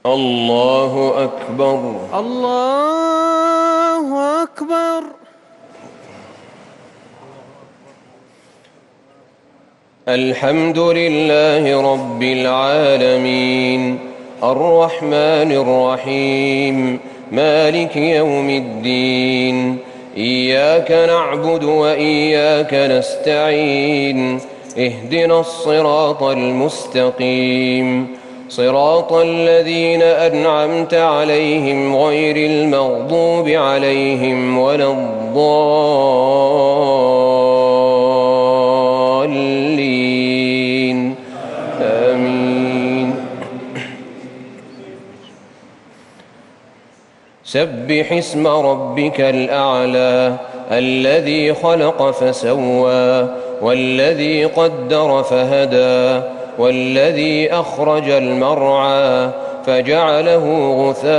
الله أكبر. الله أكبر. الحمد لله رب العالمين الرحمن الرحيم مالك يوم الدين إياك نعبد وإياك نستعين اهدنا الصراط المستقيم صراط الذين أنعمت عليهم غير المغضوب عليهم ولا الضالين آمين. سبح اسم ربك الأعلى الذي خلق فسوى والذي قدر فهدى والذي أخرج المرعى فجعله غثاء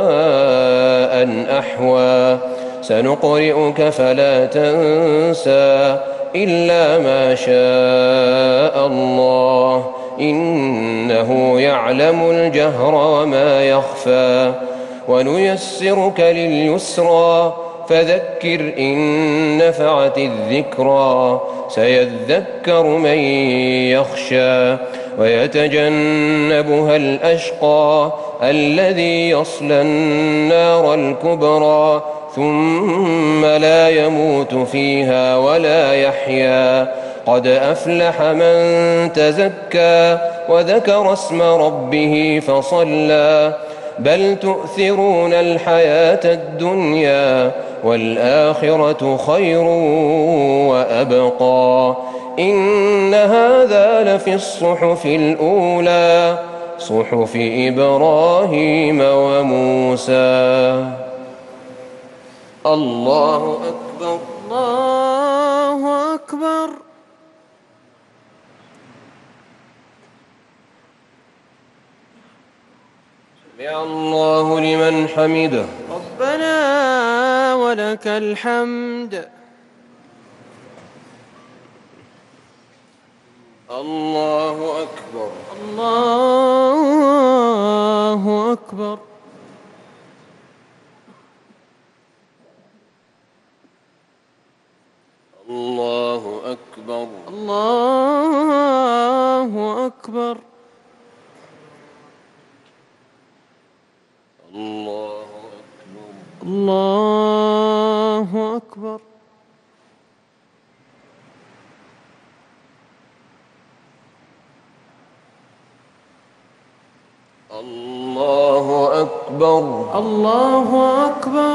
أحوى سنقرئك فلا تنسى إلا ما شاء الله إنه يعلم الجهر وما يخفى ونيسرك لليسرى فذكر إن نفعت الذكرى سيذكر من يخشى ويتجنبها الأشقى الذي يصلى النار الكبرى ثم لا يموت فيها ولا يحيا قد أفلح من تزكى وذكر اسم ربه فصلى بل تؤثرون الحياة الدنيا والآخرة خير وأبقى إن هذا لفي الصحف الأولى صحف إبراهيم وموسى. الله أكبر. الله أكبر. سمع الله لمن حمده. ربنا ولك الحمد. الله أكبر. الله أكبر. الله أكبر. الله أكبر. الله أكبر. الله أكبر. الله أكبر. الله أكبر.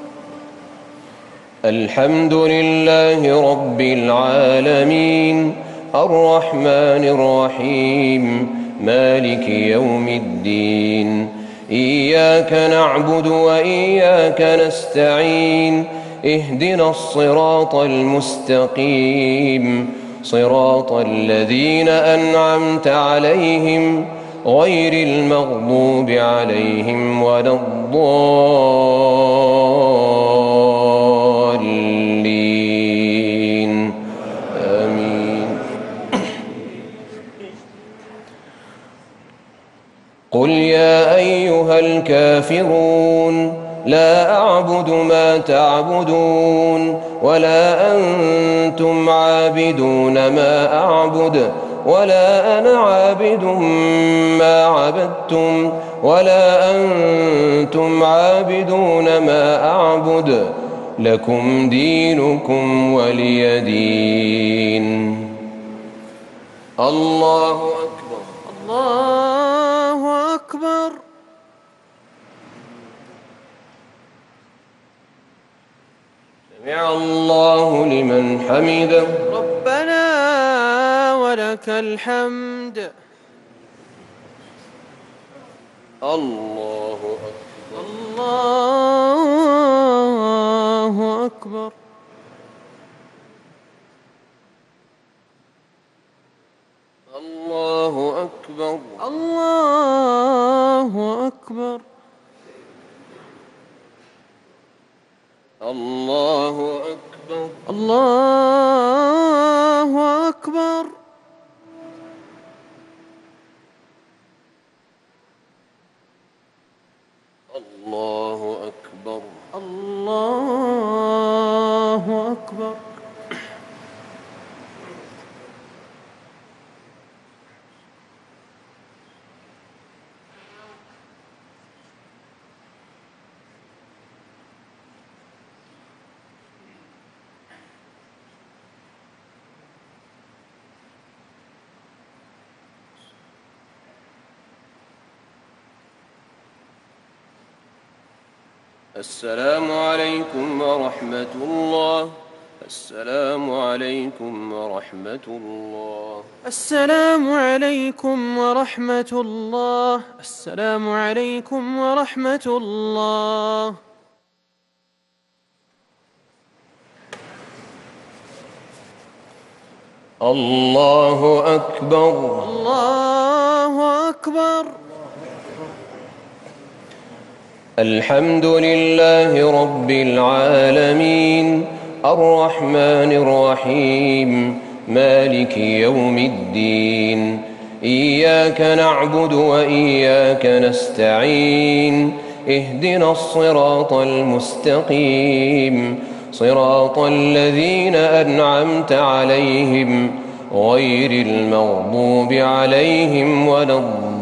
الحمد لله رب العالمين الرحمن الرحيم مالك يوم الدين إياك نعبد وإياك نستعين اهدنا الصراط المستقيم صراط الذين أنعمت عليهم غير المغضوب عليهم ولا الضالين آمين. قل يا أيها الكافرون لا أعبد ما تعبدون ولا أنتم عابدون ما أعبد ولا أنا عابد ما عبدتم ولا أنتم عابدون ما أعبد لكم دينكم ولي دين. الله أكبر. الله أكبر. سمع الله لمن حمده. ربنا ولك الحمد. الله أكبر. الله أكبر. الله أكبر. الله أكبر. الله أكبر. الله أكبر. الله أكبر. الله أكبر. السلام عليكم ورحمة الله. السلام عليكم ورحمة الله. السلام عليكم ورحمة الله. السلام عليكم ورحمة الله. الله أكبر. الله أكبر. الحمد لله رب العالمين الرحمن الرحيم مالك يوم الدين. إياك نعبد وإياك نستعين. اهدنا الصراط المستقيم صراط الذين أنعمت عليهم غير المغضوب عليهم ولا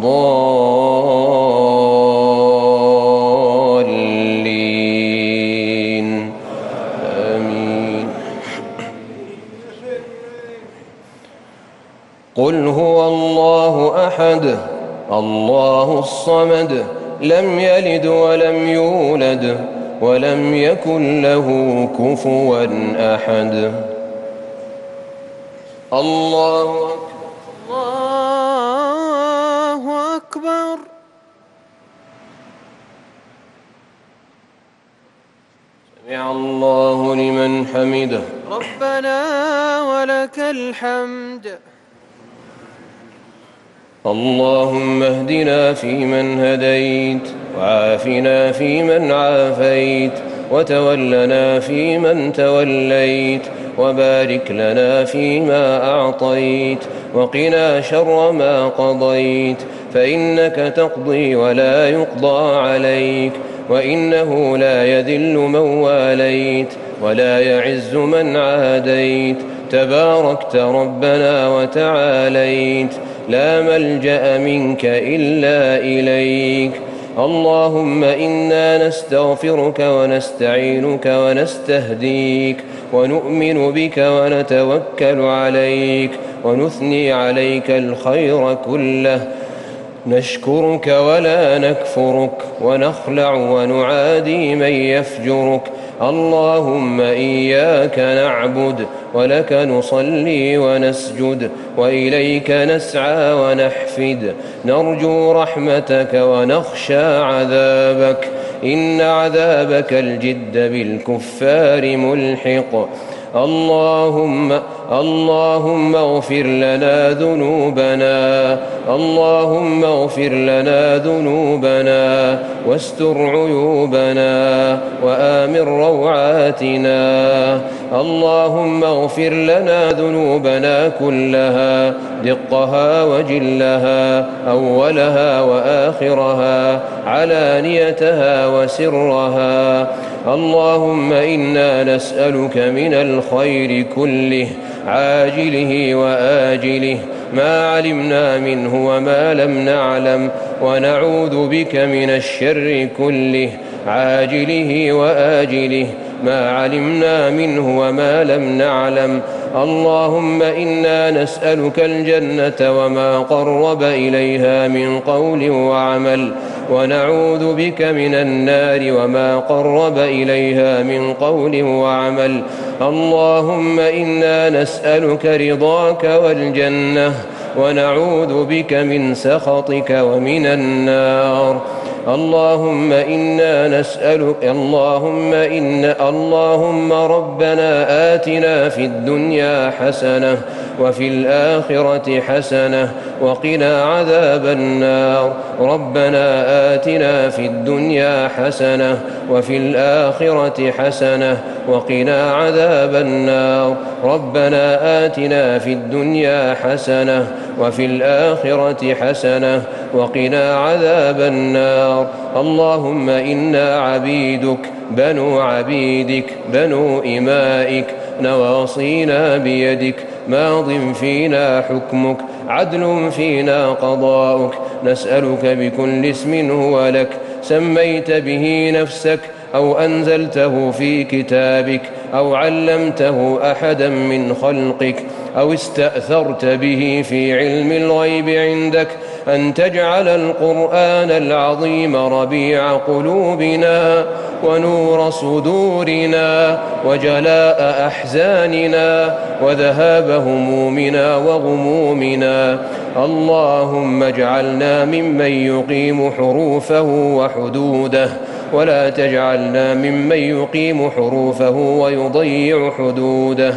الضالين. آمين. قل هو الله أحد الله الصمد لم يلد ولم يولد ولم يكن له كفوا أحد. الله أكبر. الله أكبر. سمع الله لمن حمده. ربنا ولك الحمد. اللهم اهدنا فيمن هديت وعافنا فيمن عافيت وتولنا فيمن توليت وبارك لنا فيما أعطيت وقنا شر ما قضيت فإنك تقضي ولا يقضى عليك وإنه لا يذل من واليت ولا يعز من عاديت تباركت ربنا وتعاليت لا ملجأ منك إلا إليك. اللهم إنا نستغفرك ونستعينك ونستهديك ونؤمن بك ونتوكل عليك ونثني عليك الخير كله نشكرك ولا نكفرك ونخلع ونعادي من يفجرك. اللهم إياك نعبد ولك نصلي ونسجد وإليك نسعى ونحفد نرجو رحمتك ونخشى عذابك إن عذابك الجد بالكفار ملحق. اللهم اغفر لنا ذنوبنا اللهم اغفر لنا ذنوبنا واستر عيوبنا وآمن روعاتنا. اللهم اغفر لنا ذنوبنا كلها دقها وجلها أولها وآخرها علانيتها وسرها. اللهم إنا نسألك من الخير كله عاجله وآجله ما علمنا منه وما لم نعلم ونعوذ بك من الشر كله عاجله وآجله ما علمنا منه وما لم نعلم. اللهم إنا نسألك الجنة وما قرب إليها من قول وعمل ونعوذ بك من النار وما قرب إليها من قول وعمل. اللهم إنا نسألك رضاك والجنة ونعوذ بك من سخطك ومن النار. اللهم إنا نسألك اللهم ربنا آتنا في الدنيا حسنة وفي الآخرة حسنة وقنا عذاب النار. ربنا آتنا في الدنيا حسنة وفي الآخرة حسنة وقنا عذاب النار. ربنا آتنا في الدنيا حسنة وفي الآخرة حسنة وقنا عذاب النار. اللهم إنا عبيدك بنو عبيدك بنو إمائك، نواصينا بيدك، ماض فينا حكمك، عدل فينا قضاؤك. نسألك بكل اسم هو لك سميت به نفسك أو أنزلته في كتابك أو علمته أحدا من خلقك أو استأثرت به في علم الغيب عندك أن تجعل القرآن العظيم ربيع قلوبنا ونور صدورنا وجلاء أحزاننا وذهاب همومنا وغمومنا. اللهم اجعلنا ممن يقيم حروفه وحدوده، ولا تجعلنا ممن يقيم حروفه ويضيع حدوده.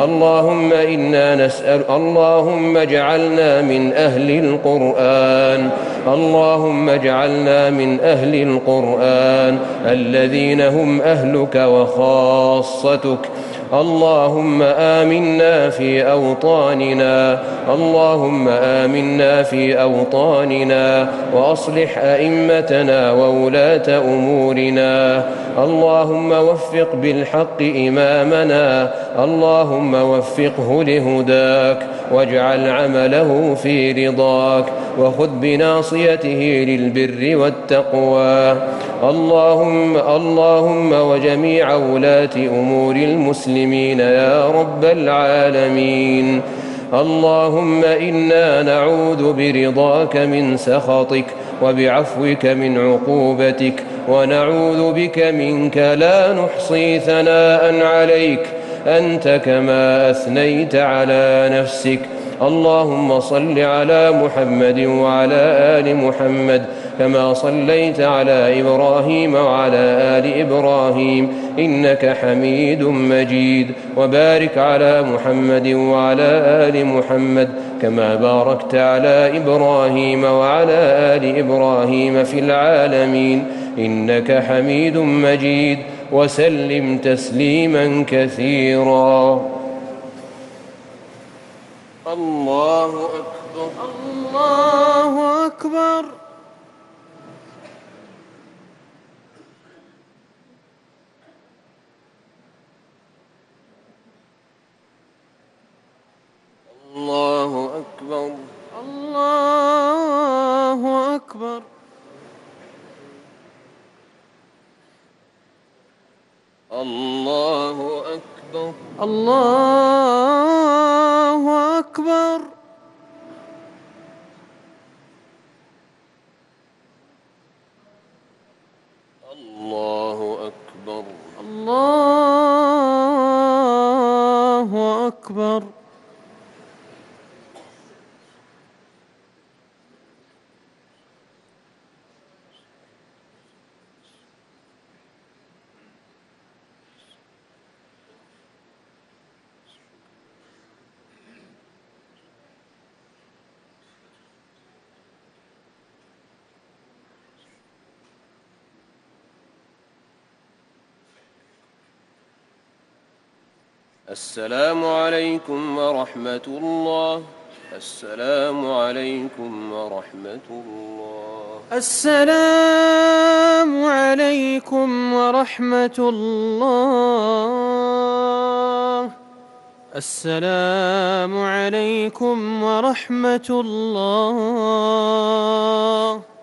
اللهم اجعلنا من أهل القرآن. اللهم اجعلنا من أهل القرآن الذين هم أهلك وخاصتك. اللهم آمنا في أوطاننا. اللهم آمنا في أوطاننا وأصلح أئمتنا وولاة أمورنا. اللهم وفق بالحق إمامنا. اللهم وفقه لهداك واجعل عمله في رضاك وخذ بناصيته للبر والتقوى. اللهم وجميع ولاة أمور المسلمين يا رب العالمين. اللهم إنا نعوذ برضاك من سخطك وبعفوك من عقوبتك، ونعوذ بك منك لا نحصي ثناء عليك أنت كما أثنيت على نفسك. اللهم صل على محمد وعلى آل محمد كما صليت على إبراهيم وعلى آل إبراهيم إنك حميد مجيد، وبارك على محمد وعلى آل محمد كما باركت على إبراهيم وعلى آل إبراهيم في العالمين إنك حميد مجيد، وسلم تسليما كثيرا. الله أكبر. الله أكبر. الله أكبر. الله أكبر. الله أكبر. الله أكبر. الله أكبر. الله أكبر. السلام عليكم ورحمة الله. السلام عليكم ورحمة الله. السلام عليكم ورحمة الله. السلام عليكم ورحمة الله.